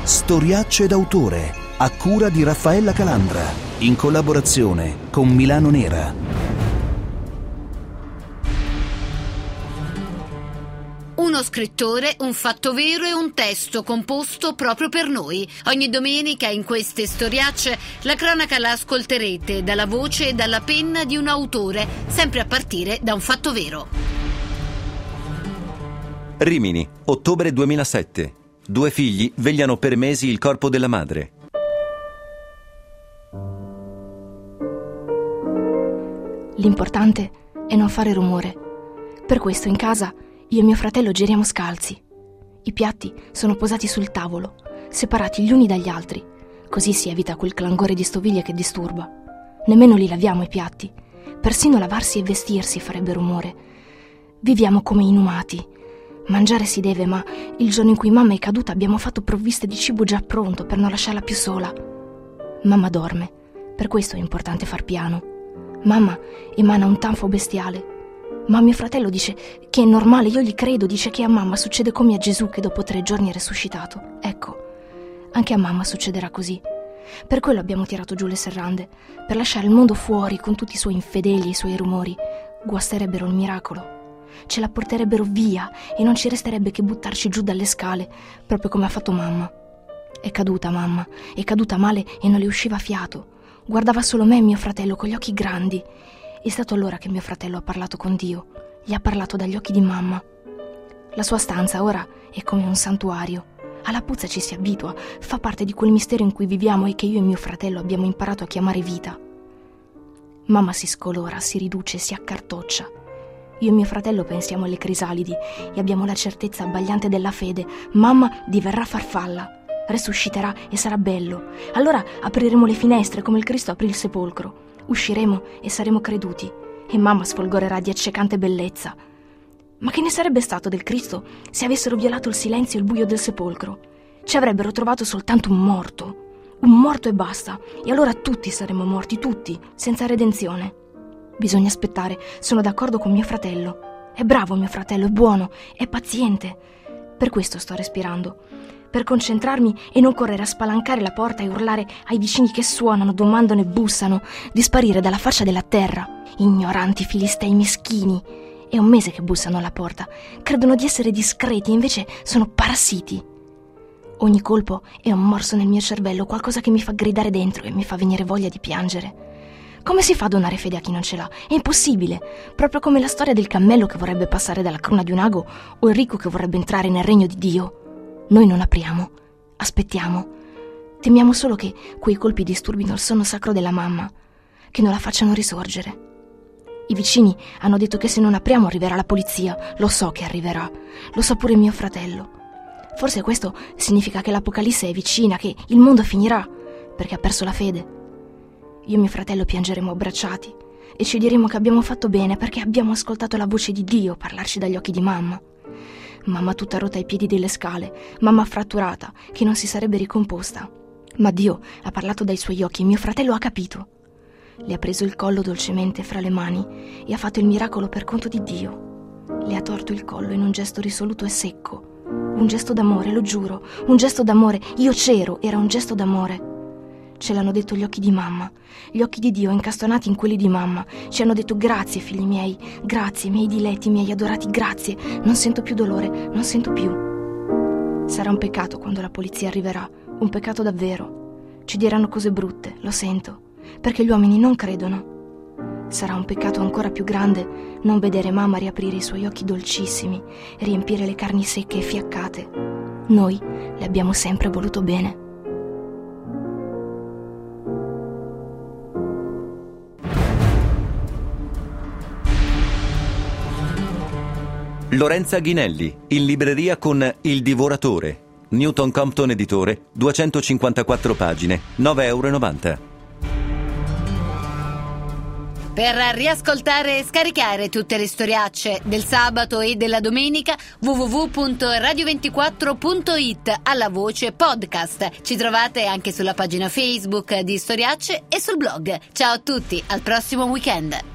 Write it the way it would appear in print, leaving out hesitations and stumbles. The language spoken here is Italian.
Storiacce d'autore, a cura di Raffaella Calandra, in collaborazione con Milano Nera. Uno scrittore, un fatto vero e un testo composto proprio per noi. Ogni domenica in queste storiacce la cronaca la ascolterete dalla voce e dalla penna di un autore, sempre a partire da un fatto vero. Rimini, ottobre 2007. 2 figli vegliano per mesi il corpo della madre. L'importante è non fare rumore. Per questo in casa io e mio fratello giriamo scalzi. I piatti sono posati sul tavolo, separati gli uni dagli altri, così si evita quel clangore di stoviglie che disturba. Nemmeno li laviamo i piatti. Persino lavarsi e vestirsi farebbe rumore. Viviamo come inumati. Mangiare si deve, ma il giorno in cui mamma è caduta abbiamo fatto provviste di cibo già pronto per non lasciarla più sola. Mamma dorme, per questo è importante far piano. Mamma emana un tanfo bestiale, ma mio fratello dice che è normale, io gli credo, dice che a mamma succede come a Gesù che dopo 3 giorni è resuscitato. Ecco, anche a mamma succederà così. Per quello abbiamo tirato giù le serrande, per lasciare il mondo fuori con tutti i suoi infedeli e i suoi rumori. Guasterebbero il miracolo. Ce la porterebbero via e non ci resterebbe che buttarci giù dalle scale, proprio come ha fatto mamma. È caduta mamma, è caduta male e non le usciva fiato. Guardava solo me e mio fratello con gli occhi grandi. È stato allora che mio fratello ha parlato con Dio. Gli ha parlato dagli occhi di mamma. La sua stanza ora è come un santuario. Alla puzza ci si abitua, fa parte di quel mistero in cui viviamo e che io e mio fratello abbiamo imparato a chiamare vita. Mamma si scolora, si riduce, si accartoccia. Io e mio fratello pensiamo alle crisalidi e abbiamo la certezza abbagliante della fede. Mamma diverrà farfalla, resusciterà e sarà bello. Allora apriremo le finestre come il Cristo aprì il sepolcro. Usciremo e saremo creduti e mamma sfolgorerà di accecante bellezza. Ma che ne sarebbe stato del Cristo se avessero violato il silenzio e il buio del sepolcro? Ci avrebbero trovato soltanto un morto e basta. E allora tutti saremmo morti, tutti, senza redenzione. Bisogna aspettare, sono d'accordo con mio fratello. È bravo mio fratello, è buono, è paziente. Per questo sto respirando. Per concentrarmi e non correre a spalancare la porta e urlare ai vicini che suonano, domandano e bussano, di sparire dalla faccia della terra. Ignoranti filistei meschini. È 1 mese che bussano alla porta. Credono di essere discreti, invece sono parassiti. Ogni colpo è un morso nel mio cervello, qualcosa che mi fa gridare dentro e mi fa venire voglia di piangere. Come si fa a donare fede a chi non ce l'ha? È impossibile, proprio come la storia del cammello che vorrebbe passare dalla cruna di un ago o il ricco che vorrebbe entrare nel regno di Dio. Noi non apriamo, aspettiamo. Temiamo solo che quei colpi disturbino il sonno sacro della mamma, che non la facciano risorgere. I vicini hanno detto che se non apriamo arriverà la polizia. Lo so che arriverà, lo sa pure mio fratello. Forse questo significa che l'Apocalisse è vicina, che il mondo finirà, perché ha perso la fede. Io e mio fratello piangeremo abbracciati e ci diremo che abbiamo fatto bene perché abbiamo ascoltato la voce di Dio parlarci dagli occhi di mamma. Mamma tutta rotta ai piedi delle scale, mamma fratturata, che non si sarebbe ricomposta. Ma Dio ha parlato dai suoi occhi e mio fratello ha capito. Le ha preso il collo dolcemente fra le mani e ha fatto il miracolo per conto di Dio. Le ha torto il collo in un gesto risoluto e secco. Un gesto d'amore, lo giuro, un gesto d'amore. Io c'ero, era un gesto d'amore. Ce l'hanno detto gli occhi di mamma, gli occhi di Dio incastonati in quelli di mamma. Ci hanno detto grazie figli miei, grazie miei diletti, miei adorati, grazie. Non sento più dolore, non sento più. Sarà un peccato quando la polizia arriverà, un peccato davvero. Ci diranno cose brutte, lo sento, perché gli uomini non credono. Sarà un peccato ancora più grande non vedere mamma riaprire i suoi occhi dolcissimi, riempire le carni secche e fiaccate. Noi le abbiamo sempre voluto bene. Lorenza Ghinelli, in libreria con Il Divoratore. Newton Compton Editore, 254 pagine, €9,90. Per riascoltare e scaricare tutte le storiacce del sabato e della domenica, www.radio24.it alla voce podcast. Ci trovate anche sulla pagina Facebook di Storiacce e sul blog. Ciao a tutti, al prossimo weekend.